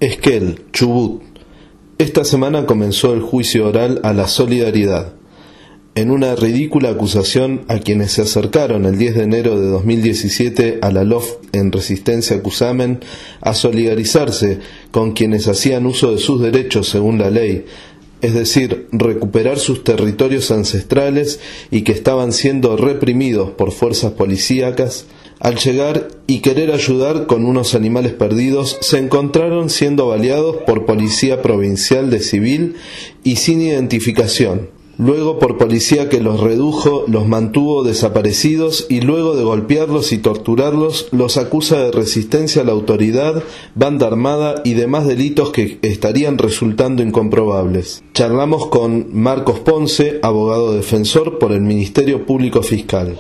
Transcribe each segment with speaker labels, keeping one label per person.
Speaker 1: Esquel, Chubut. Esta semana comenzó el juicio oral a la Solidaridad. En una ridícula acusación a quienes se acercaron el 10 de enero de 2017 a la LOF en Resistencia Cusamen a solidarizarse con quienes hacían uso de sus derechos según la ley, es decir, recuperar sus territorios ancestrales y que estaban siendo reprimidos por fuerzas policíacas, al llegar y querer ayudar con unos animales perdidos, se encontraron siendo baleados por policía provincial de civil y sin identificación. Luego por policía que los redujo, los mantuvo desaparecidos y luego de golpearlos y torturarlos, los acusa de resistencia a la autoridad, banda armada y demás delitos que estarían resultando incomprobables. Charlamos con Marcos Ponce, abogado defensor por el Ministerio Público Fiscal.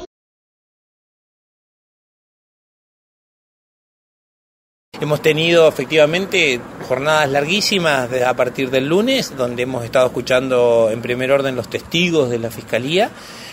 Speaker 2: Hemos tenido efectivamente jornadas larguísimas a partir del lunes, donde hemos estado escuchando en primer orden los testigos de la Fiscalía.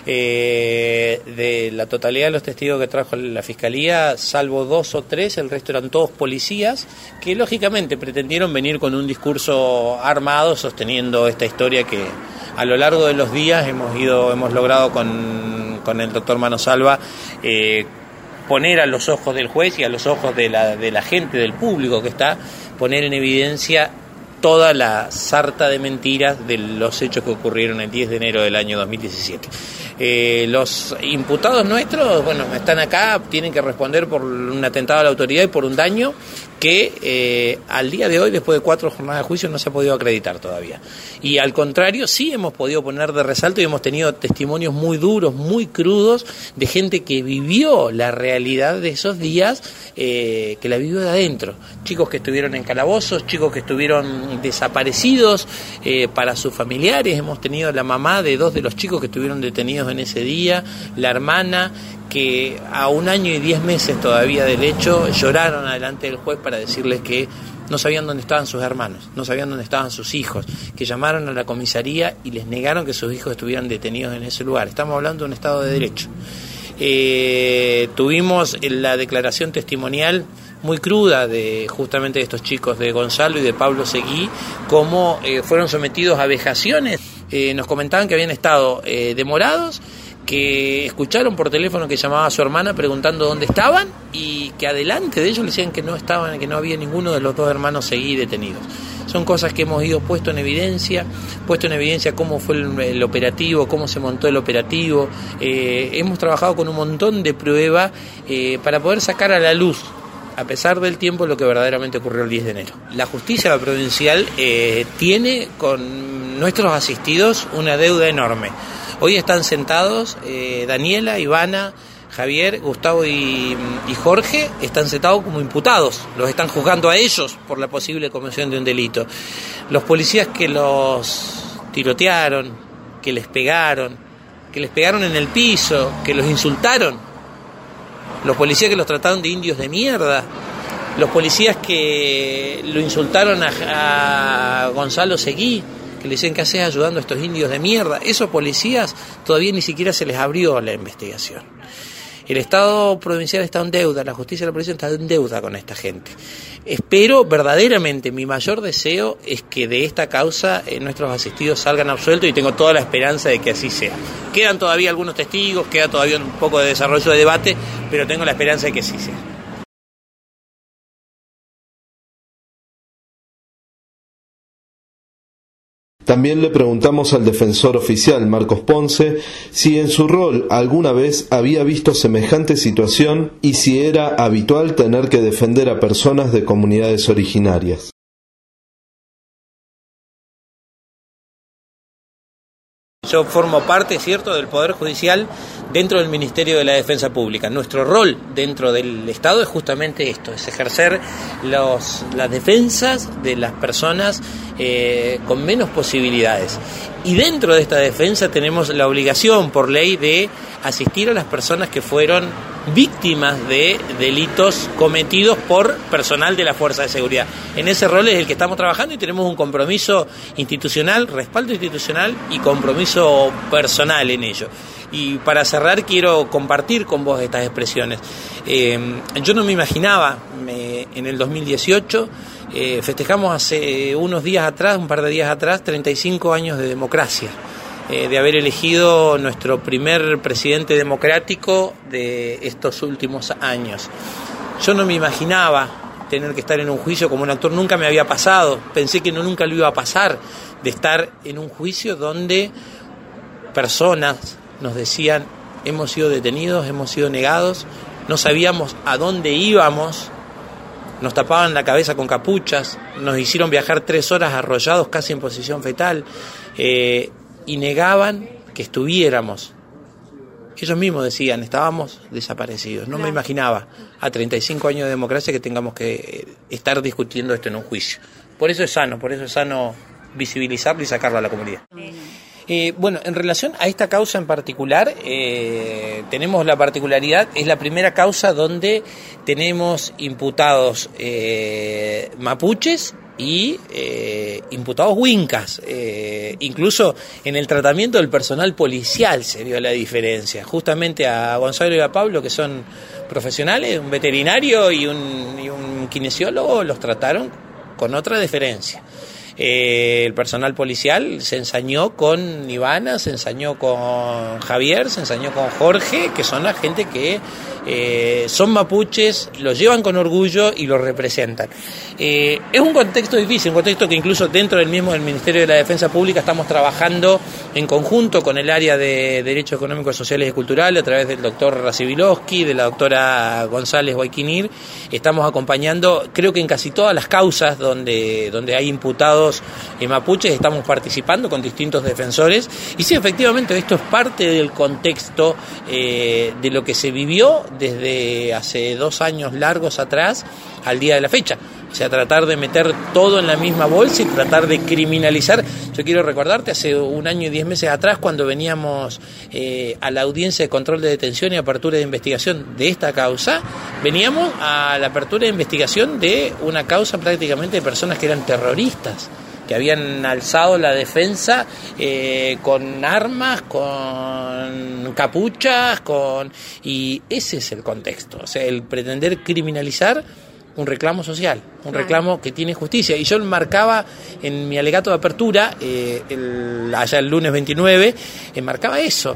Speaker 2: De la totalidad de los testigos que trajo la Fiscalía, salvo 2 o 3, el resto eran todos policías que lógicamente pretendieron venir con un discurso armado sosteniendo esta historia que a lo largo de los días hemos logrado con el doctor Manosalva poner a los ojos del juez y a los ojos de la gente, del público que está, poner en evidencia toda la sarta de mentiras de los hechos que ocurrieron el 10 de enero del año 2017. Los imputados nuestros, están acá, tienen que responder por un atentado a la autoridad y por un daño que al día de hoy, después de 4 jornadas de juicio, no se ha podido acreditar todavía. Y al contrario, sí hemos podido poner de resalto y hemos tenido testimonios muy duros, muy crudos, de gente que vivió la realidad de esos días, que la vivió de adentro. Chicos que estuvieron en calabozos, chicos que estuvieron desaparecidos para sus familiares. Hemos tenido la mamá de 2 de los chicos que estuvieron detenidos en ese día, la hermana, que a 1 año y 10 meses todavía del hecho lloraron delante del juez para decirles que no sabían dónde estaban sus hermanos, no sabían dónde estaban sus hijos, que llamaron a la comisaría y les negaron que sus hijos estuvieran detenidos en ese lugar. Estamos hablando de un Estado de Derecho. Tuvimos la declaración testimonial muy cruda de justamente de estos chicos, de Gonzalo y de Pablo Seguí, cómo fueron sometidos a vejaciones. Nos comentaban que habían estado demorados, que escucharon por teléfono que llamaba a su hermana preguntando dónde estaban y que adelante de ellos le decían que no estaban, que no había ninguno de los 2 hermanos Seguí detenidos. Son cosas que hemos ido puesto en evidencia cómo fue el operativo, cómo se montó el operativo. Hemos trabajado con un montón de pruebas para poder sacar a la luz, a pesar del tiempo, lo que verdaderamente ocurrió el 10 de enero. La justicia provincial tiene con nuestros asistidos una deuda enorme. Hoy están sentados Daniela, Ivana, Javier, Gustavo y Jorge, están sentados como imputados. Los están juzgando a ellos por la posible comisión de un delito. Los policías que los tirotearon, que les pegaron en el piso, que los insultaron, los policías que los trataron de indios de mierda, los policías que lo insultaron a Gonzalo Seguí, que le dicen, ¿qué haces ayudando a estos indios de mierda? Esos policías todavía ni siquiera se les abrió la investigación. El Estado provincial está en deuda, la justicia de la provincia está en deuda con esta gente. Espero verdaderamente, mi mayor deseo es que de esta causa nuestros asistidos salgan absueltos y tengo toda la esperanza de que así sea. Quedan todavía algunos testigos, queda todavía un poco de desarrollo de debate, pero tengo la esperanza de que así sea.
Speaker 1: También le preguntamos al defensor oficial, Marcos Ponce, si en su rol alguna vez había visto semejante situación y si era habitual tener que defender a personas de comunidades originarias.
Speaker 2: Yo formo parte, ¿cierto?, del Poder Judicial dentro del Ministerio de la Defensa Pública. Nuestro rol dentro del Estado es justamente esto, es ejercer las defensas de las personas con menos posibilidades. Y dentro de esta defensa tenemos la obligación por ley de asistir a las personas que fueron víctimas de delitos cometidos por personal de la Fuerza de Seguridad. En ese rol es el que estamos trabajando y tenemos un compromiso institucional, respaldo institucional y compromiso personal en ello. Y para cerrar quiero compartir con vos estas expresiones. Yo no me imaginaba en el 2018. Festejamos hace un par de días atrás, 35 años de democracia, de haber elegido nuestro primer presidente democrático de estos últimos años. Yo no me imaginaba tener que estar en un juicio como un actor, nunca me había pasado, pensé que nunca lo iba a pasar, de estar en un juicio donde personas nos decían: hemos sido detenidos, hemos sido negados, no sabíamos a dónde íbamos, nos tapaban la cabeza con capuchas, nos hicieron viajar 3 horas arrollados casi en posición fetal, y negaban que estuviéramos. Ellos mismos decían: estábamos desaparecidos. No me imaginaba a 35 años de democracia que tengamos que estar discutiendo esto en un juicio. Por eso es sano visibilizarlo y sacarlo a la comunidad. Bueno, en relación a esta causa en particular, tenemos la particularidad, es la primera causa donde tenemos imputados mapuches y imputados huincas. Incluso en el tratamiento del personal policial se vio la diferencia. Justamente a Gonzalo y a Pablo, que son profesionales, un veterinario y un kinesiólogo, los trataron con otra deferencia. El personal policial se ensañó con Ivana, se ensañó con Javier, se ensañó con Jorge, que son la gente que son mapuches, los llevan con orgullo y los representan. Es un contexto difícil, un contexto que incluso dentro del Ministerio de la Defensa Pública estamos trabajando en conjunto con el área de Derechos Económicos, Sociales y Culturales, a través del doctor Racivilowski, de la doctora González Guayquinir. Estamos acompañando, creo que en casi todas las causas donde hay imputados mapuches, estamos participando con distintos defensores. Y sí, efectivamente, esto es parte del contexto de lo que se vivió desde hace 2 años largos atrás al día de la fecha. O sea, tratar de meter todo en la misma bolsa y tratar de criminalizar. Yo quiero recordarte, hace 1 año y 10 meses atrás, cuando veníamos a la audiencia de control de detención y apertura de investigación de esta causa, veníamos a la apertura de investigación de una causa prácticamente de personas que eran terroristas, que habían alzado la defensa con armas, con capuchas, y ese es el contexto. O sea, el pretender criminalizar un reclamo social, un reclamo que tiene justicia. Y yo marcaba en mi alegato de apertura, allá el lunes 29, marcaba eso.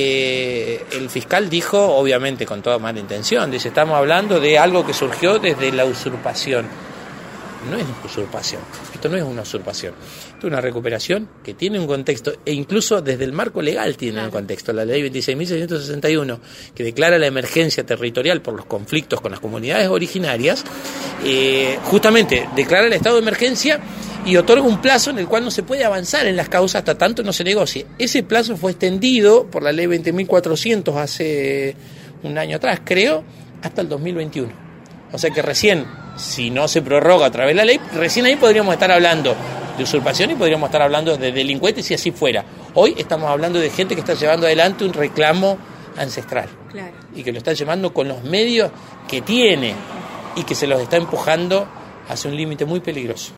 Speaker 2: El fiscal dijo, obviamente con toda mala intención, dice: estamos hablando de algo que surgió desde la usurpación. No es usurpación, esto no es una usurpación, esto es una recuperación que tiene un contexto, e incluso desde el marco legal tiene un contexto. La ley 26.661, que declara la emergencia territorial por los conflictos con las comunidades originarias, justamente declara el estado de emergencia y otorga un plazo en el cual no se puede avanzar en las causas hasta tanto no se negocie. Ese plazo fue extendido por la ley 20.400 hace 1 año atrás, creo, hasta el 2021. O sea que recién, si no se prorroga a través de la ley, recién ahí podríamos estar hablando de usurpación y podríamos estar hablando de delincuentes si así fuera. Hoy estamos hablando de gente que está llevando adelante un reclamo ancestral. Claro. Y que lo está llevando con los medios que tiene y que se los está empujando hacia un límite muy peligroso.